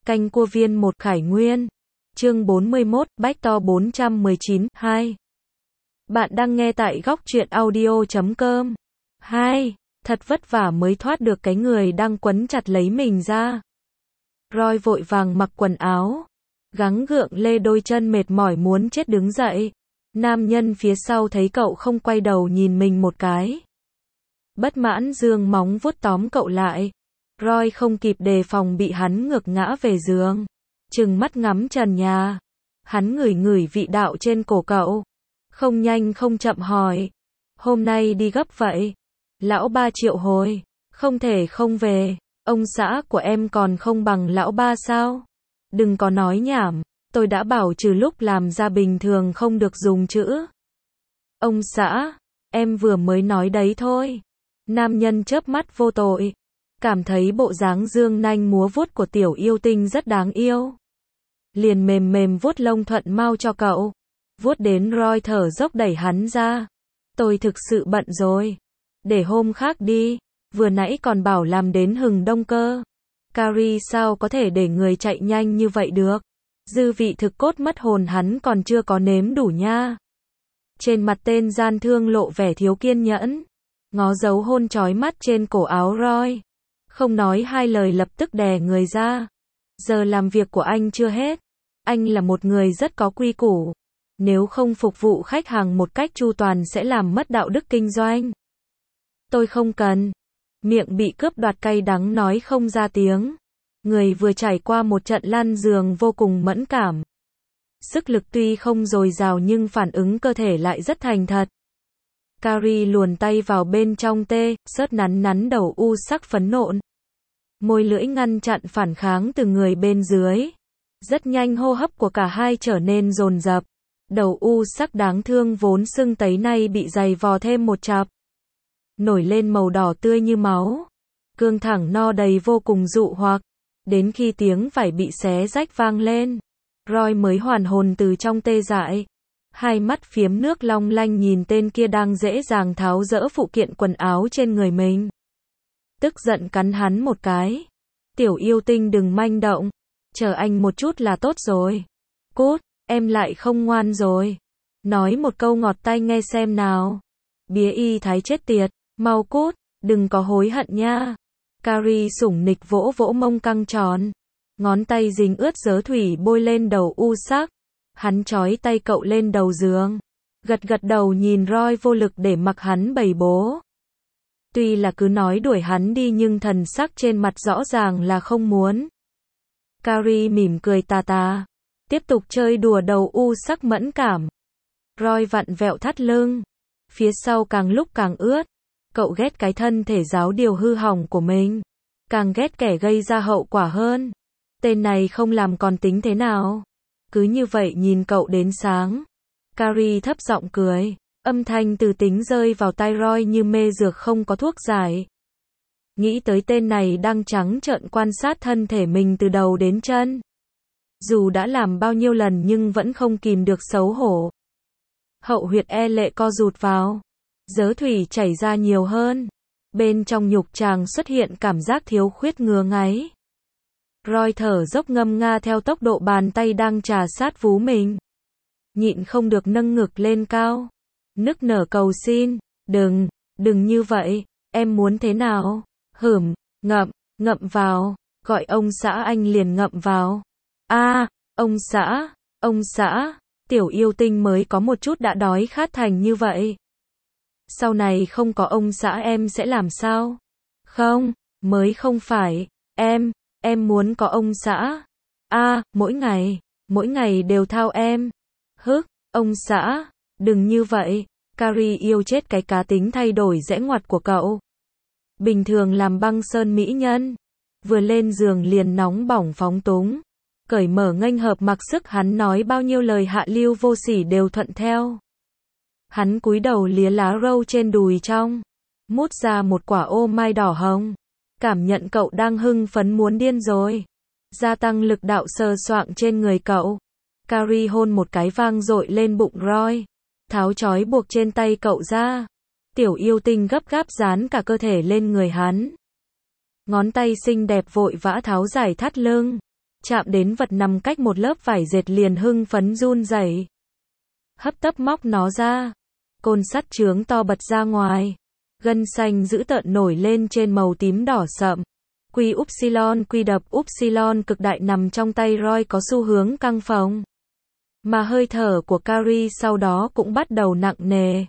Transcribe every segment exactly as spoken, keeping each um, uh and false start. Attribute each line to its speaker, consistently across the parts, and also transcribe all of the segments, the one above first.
Speaker 1: Canh cua viên một Khải Nguyên. Chương bốn mươi mốt, Bách To bốn trăm mười chín, hai. Bạn đang nghe tại góc truyện audio chấm com. hai. Thật vất vả mới thoát được cái người đang quấn chặt lấy mình ra. Roy vội vàng mặc quần áo, gắng gượng lê đôi chân mệt mỏi muốn chết đứng dậy. Nam nhân phía sau thấy cậu không quay đầu nhìn mình một cái. Bất mãn giương móng vuốt tóm cậu lại. Roy không kịp đề phòng bị hắn ngược ngã về giường. Trừng mắt ngắm trần nhà. Hắn ngửi ngửi vị đạo trên cổ cậu. Không nhanh không chậm hỏi. Hôm nay đi gấp vậy? Lão ba triệu hồi. Không thể không về. Ông xã của em còn không bằng lão ba sao? Đừng có nói nhảm. Tôi đã bảo trừ lúc làm ra bình thường không được dùng chữ. Ông xã, em vừa mới nói đấy thôi. Nam nhân chớp mắt vô tội. Cảm thấy bộ dáng dương nanh múa vuốt của tiểu yêu tinh rất đáng yêu. Liền mềm mềm vuốt lông thuận mau cho cậu. Vuốt đến Roy thở dốc đẩy hắn ra. Tôi thực sự bận rồi. Để hôm khác đi. Vừa nãy còn bảo làm đến hừng đông cơ. Carrie sao có thể để người chạy nhanh như vậy được. Dư vị thực cốt mất hồn hắn còn chưa có nếm đủ nha. Trên mặt tên gian thương lộ vẻ thiếu kiên nhẫn. Ngó dấu hôn chói mắt trên cổ áo Roy. Không nói hai lời lập tức đè người ra. Giờ làm việc của anh chưa hết. Anh là một người rất có quy củ. Nếu không phục vụ khách hàng một cách chu toàn sẽ làm mất đạo đức kinh doanh. Tôi không cần. Miệng bị cướp đoạt cay đắng nói không ra tiếng. Người vừa trải qua một trận lăn giường vô cùng mẫn cảm. Sức lực tuy không dồi dào nhưng phản ứng cơ thể lại rất thành thật. Carrie luồn tay vào bên trong tê, sớt nắn nắn đầu u sắc phấn nộn. Môi lưỡi ngăn chặn phản kháng từ người bên dưới. Rất nhanh hô hấp của cả hai trở nên dồn dập. Đầu u sắc đáng thương vốn sưng tấy nay bị dày vò thêm một chặp. Nổi lên màu đỏ tươi như máu. Cương thẳng no đầy vô cùng dụ hoặc. Đến khi tiếng vải bị xé rách vang lên. Roy mới hoàn hồn từ trong tê dại. Hai mắt phiếm nước long lanh nhìn tên kia đang dễ dàng tháo dỡ phụ kiện quần áo trên người mình. Tức giận cắn hắn một cái. Tiểu yêu tinh đừng manh động. Chờ anh một chút là tốt rồi. Cút, em lại không ngoan rồi. Nói một câu ngọt tai nghe xem nào. Bía y thái chết tiệt. Mau cút, đừng có hối hận nha. Carrie sủng nịch vỗ vỗ mông căng tròn. Ngón tay dính ướt dớ thủy bôi lên đầu u sắc. Hắn trói tay cậu lên đầu giường. Gật gật đầu nhìn Roy vô lực để mặc hắn bày bố. Tuy là cứ nói đuổi hắn đi nhưng thần sắc trên mặt rõ ràng là không muốn. Carrie mỉm cười tà tà. Tiếp tục chơi đùa đầu u sắc mẫn cảm. Roy vặn vẹo thắt lưng. Phía sau càng lúc càng ướt. Cậu ghét cái thân thể giáo điều hư hỏng của mình. Càng ghét kẻ gây ra hậu quả hơn. Tên này không làm còn tính thế nào. Cứ như vậy nhìn cậu đến sáng. Carrie thấp giọng cười. Âm thanh từ tính rơi vào tai Roy như mê dược không có thuốc giải. Nghĩ tới tên này đang trắng trợn quan sát thân thể mình từ đầu đến chân. Dù đã làm bao nhiêu lần nhưng vẫn không kìm được xấu hổ. Hậu huyệt e lệ co rụt vào. Dớ thủy chảy ra nhiều hơn. Bên trong nhục tràng xuất hiện cảm giác thiếu khuyết ngứa ngáy. Roy thở dốc ngâm nga theo tốc độ bàn tay đang trà sát vú mình. Nhịn không được nâng ngực lên cao. Nức nở cầu xin. Đừng, đừng như vậy. Em muốn thế nào? Hửm, ngậm, ngậm vào. Gọi ông xã anh liền ngậm vào. A, à, ông xã, ông xã. Tiểu yêu tinh mới có một chút đã đói khát thành như vậy. Sau này không có ông xã em sẽ làm sao? Không, mới không phải. Em, em muốn có ông xã. A, à, mỗi ngày, mỗi ngày đều thao em. Hức, ông xã, đừng như vậy. Carrie yêu chết cái cá tính thay đổi rẽ ngoặt của cậu. Bình thường làm băng sơn mỹ nhân. Vừa lên giường liền nóng bỏng phóng túng. Cởi mở nghênh hợp mặc sức hắn nói bao nhiêu lời hạ lưu vô sỉ đều thuận theo. Hắn cúi đầu lía lá râu trên đùi trong. Mút ra một quả ô mai đỏ hồng. Cảm nhận cậu đang hưng phấn muốn điên rồi. Gia tăng lực đạo sờ soạng trên người cậu. Carrie hôn một cái vang dội lên bụng Roy. Tháo trói buộc trên tay cậu ra. Tiểu yêu tinh gấp gáp dán cả cơ thể lên người hắn. Ngón tay xinh đẹp vội vã tháo giải thắt lưng. chạm đến vật nằm cách một lớp vải dệt liền hưng phấn run rẩy. Hấp tấp móc nó ra. Côn sắt chướng to bật ra ngoài. Gân xanh dữ tợn nổi lên trên màu tím đỏ sậm. Quy upsilon quy đập upsilon cực đại nằm trong tay Roy có xu hướng căng phồng. Mà hơi thở của Carrie sau đó cũng bắt đầu nặng nề.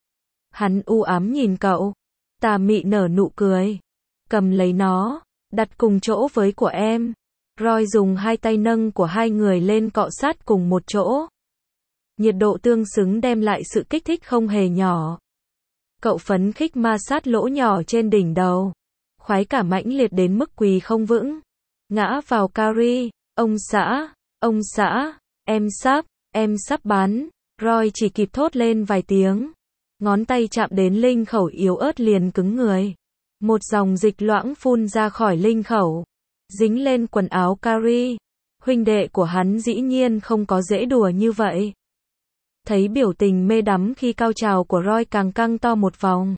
Speaker 1: Hắn u ám nhìn cậu. Tà mị nở nụ cười. Cầm lấy nó. Đặt cùng chỗ với của em. Roy dùng hai tay nâng của hai người lên cọ sát cùng một chỗ. Nhiệt độ tương xứng đem lại sự kích thích không hề nhỏ. Cậu phấn khích ma sát lỗ nhỏ trên đỉnh đầu. Khoái cảm mãnh liệt đến mức quỳ không vững. Ngã vào Carrie. Ông xã, ông xã, em sắp, em sắp bắn. Roy chỉ kịp thốt lên vài tiếng. Ngón tay chạm đến linh khẩu yếu ớt liền cứng người. Một dòng dịch loãng phun ra khỏi linh khẩu. Dính lên quần áo Carrie. Huynh đệ của hắn dĩ nhiên không có dễ đùa như vậy. Thấy biểu tình mê đắm khi cao trào của Roy càng căng to một vòng.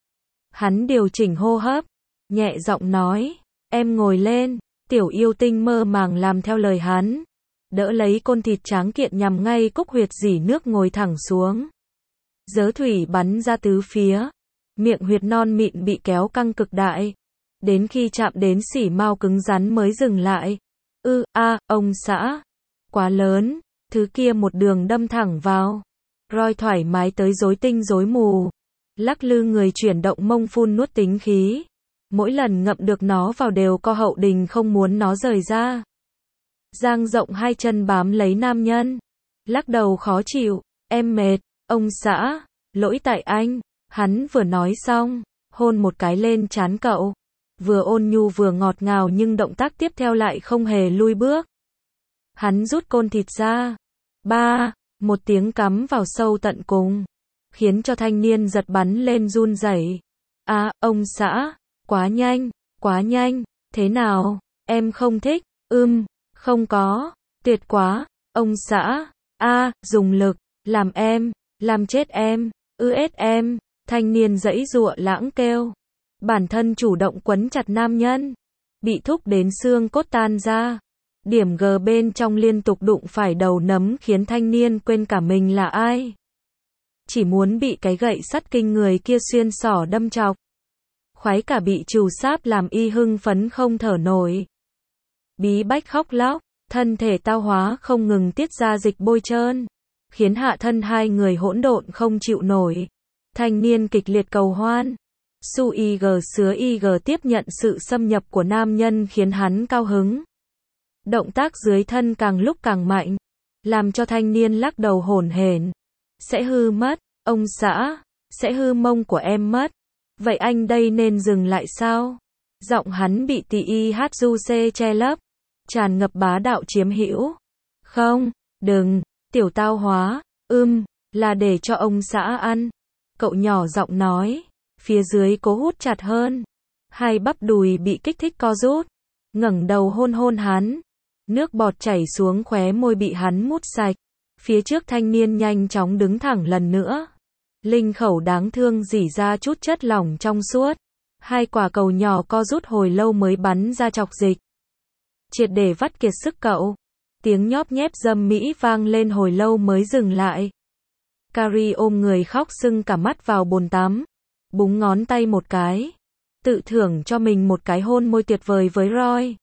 Speaker 1: Hắn điều chỉnh hô hấp. Nhẹ giọng nói. Em ngồi lên. Tiểu yêu tinh mơ màng làm theo lời hắn. Đỡ lấy côn thịt tráng kiện nhằm ngay cúc huyệt dỉ nước ngồi thẳng xuống. Dớ thủy bắn ra tứ phía. Miệng huyệt non mịn bị kéo căng cực đại. Đến khi chạm đến xỉ mao cứng rắn mới dừng lại. Ư, a, à, ông xã. Quá lớn. Thứ kia một đường đâm thẳng vào. Roy thoải mái tới rối tinh rối mù. Lắc lư người chuyển động mông phun nuốt tính khí. Mỗi lần ngậm được nó vào đều co hậu đình không muốn nó rời ra. Dang rộng hai chân bám lấy nam nhân. Lắc đầu khó chịu. Em mệt. Ông xã. Lỗi tại anh. Hắn vừa nói xong. Hôn một cái lên trán cậu. Vừa ôn nhu vừa ngọt ngào nhưng động tác tiếp theo lại không hề lui bước. Hắn rút côn thịt ra. Ba. Một tiếng cắm vào sâu tận cùng. Khiến cho thanh niên giật bắn lên run rẩy. À, ông xã. Quá nhanh. Quá nhanh. Thế nào? Em không thích. Ưm. Không có. Tuyệt quá. Ông xã. A, dùng lực. Làm em. Làm chết em. Ư ết em. Thanh niên giãy giụa lãng kêu. Bản thân chủ động quấn chặt nam nhân. Bị thúc đến xương cốt tan ra. Điểm G bên trong liên tục đụng phải đầu nấm khiến thanh niên quên cả mình là ai. Chỉ muốn bị cái gậy sắt kinh người kia xuyên xỏ đâm chọc. Khoái cả bị trù sáp làm y hưng phấn không thở nổi. Bí bách khóc lóc, thân thể tao hóa không ngừng tiết ra dịch bôi trơn. Khiến hạ thân hai người hỗn độn không chịu nổi. Thanh niên kịch liệt cầu hoan. Su ig sứa ig tiếp nhận sự xâm nhập của nam nhân khiến hắn cao hứng. Động tác dưới thân càng lúc càng mạnh. Làm cho thanh niên lắc đầu hổn hển. Sẽ hư mất, ông xã. Sẽ hư mông của em mất. Vậy anh đây nên dừng lại sao? Giọng hắn bị tì i hát du xê che lấp. Tràn ngập bá đạo chiếm hữu. Không, đừng, tiểu tao hóa. Ưm, là để cho ông xã ăn. Cậu nhỏ giọng nói. Phía dưới cố hút chặt hơn. Hai bắp đùi bị kích thích co rút. Ngẩng đầu hôn hôn hắn. Nước bọt chảy xuống khóe môi bị hắn mút sạch. Phía trước thanh niên nhanh chóng đứng thẳng lần nữa. Linh khẩu đáng thương rỉ ra chút chất lỏng trong suốt. Hai quả cầu nhỏ co rút hồi lâu mới bắn ra chọc dịch. Triệt để vắt kiệt sức cậu. Tiếng nhóp nhép dâm mỹ vang lên hồi lâu mới dừng lại. Carrie ôm người khóc sưng cả mắt vào bồn tắm. Búng ngón tay một cái. Tự thưởng cho mình một cái hôn môi tuyệt vời với Roy.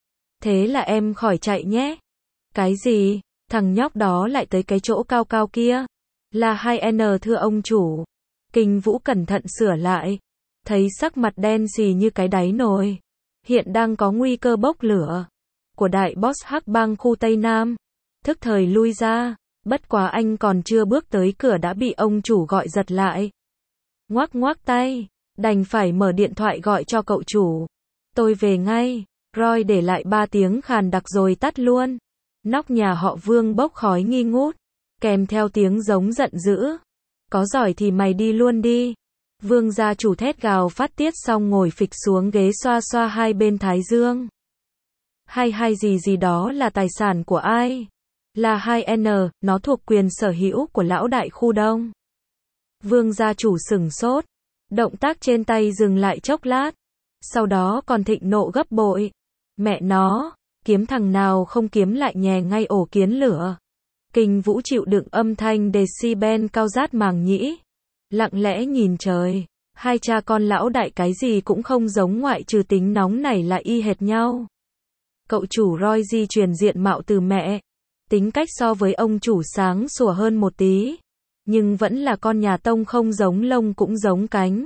Speaker 1: Thế là em khỏi chạy nhé. Cái gì? Thằng nhóc đó lại tới cái chỗ cao cao kia. Là hai N thưa ông chủ. Kinh Vũ cẩn thận sửa lại. Thấy sắc mặt đen xì như cái đáy nồi. Hiện đang có nguy cơ bốc lửa. Của đại boss hắc bang khu Tây Nam. Thức thời lui ra. Bất quá anh còn chưa bước tới cửa đã bị ông chủ gọi giật lại. Ngoác ngoác tay. Đành phải mở điện thoại gọi cho cậu chủ. Tôi về ngay. Roy để lại ba tiếng khàn đặc rồi tắt luôn. Nóc nhà họ Vương bốc khói nghi ngút. Kèm theo tiếng giống giận dữ. Có giỏi thì mày đi luôn đi. Vương gia chủ thét gào phát tiết xong ngồi phịch xuống ghế xoa xoa hai bên thái dương. Hay hay gì gì đó là tài sản của ai? Là hai N, nó thuộc quyền sở hữu của lão đại khu đông. Vương gia chủ sửng sốt. Động tác trên tay dừng lại chốc lát. Sau đó còn thịnh nộ gấp bội. Mẹ nó, Kiếm thằng nào không kiếm lại nhè ngay ổ kiến lửa. Kinh Vũ chịu đựng âm thanh decibel cao rát màng nhĩ. Lặng lẽ nhìn trời. Hai cha con lão đại cái gì cũng không giống ngoại trừ tính nóng nảy là y hệt nhau. Cậu chủ Roy di truyền diện mạo từ mẹ. Tính cách so với ông chủ sáng sủa hơn một tí. Nhưng vẫn là con nhà Tông, không giống lông cũng giống cánh.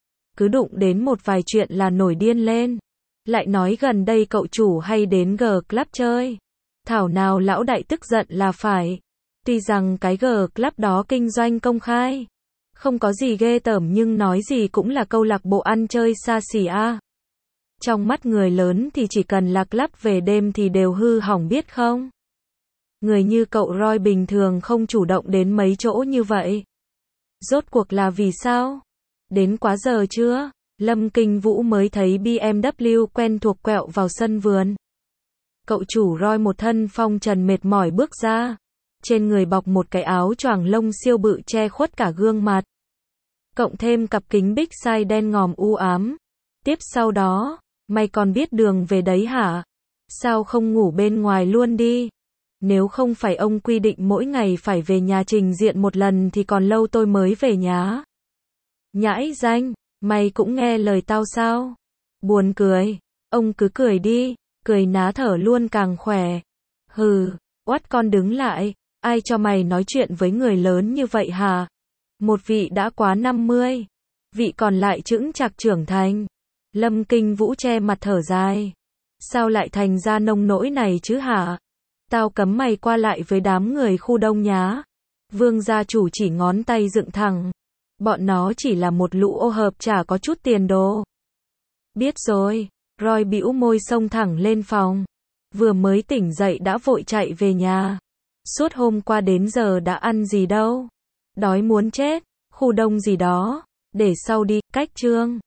Speaker 1: Cứ đụng đến một vài chuyện là nổi điên lên. Lại nói gần đây cậu chủ hay đến G Club chơi. Thảo nào lão đại tức giận là phải. Tuy rằng cái G Club đó kinh doanh công khai. Không có gì ghê tởm nhưng nói gì cũng là câu lạc bộ ăn chơi xa xỉ a. Trong mắt người lớn thì chỉ cần là club về đêm thì đều hư hỏng biết không? Người như cậu Roy bình thường không chủ động đến mấy chỗ như vậy. Rốt cuộc là vì sao? Đến quá giờ chưa? Lâm Kinh Vũ mới thấy bê em vê quen thuộc quẹo vào sân vườn. Cậu chủ Roy một thân phong trần mệt mỏi bước ra. Trên người bọc một cái áo choàng lông siêu bự che khuất cả gương mặt. Cộng thêm cặp kính big size đen ngòm u ám. Tiếp sau đó, mày còn biết đường về đấy hả? Sao không ngủ bên ngoài luôn đi? Nếu không phải ông quy định mỗi ngày phải về nhà trình diện một lần thì còn lâu tôi mới về nhà. Nhãi danh, mày cũng nghe lời tao sao? Buồn cười, ông cứ cười đi, cười ná thở luôn càng khỏe. Hừ, oát con đứng lại, ai cho mày nói chuyện với người lớn như vậy hả? Một vị đã quá năm mươi, vị còn lại chững chạc trưởng thành. Lâm Kinh Vũ che mặt thở dài. Sao lại thành ra nông nỗi này chứ hả? Tao cấm mày qua lại với đám người khu đông nhá. Vương gia chủ chỉ ngón tay dựng thẳng. Bọn nó chỉ là một lũ ô hợp chả có chút tiền đồ. Biết rồi, Roy bĩu môi xông thẳng lên phòng. Vừa mới tỉnh dậy đã vội chạy về nhà. Suốt hôm qua đến giờ đã ăn gì đâu. Đói muốn chết, khu đông gì đó. Để sau đi, cách chương.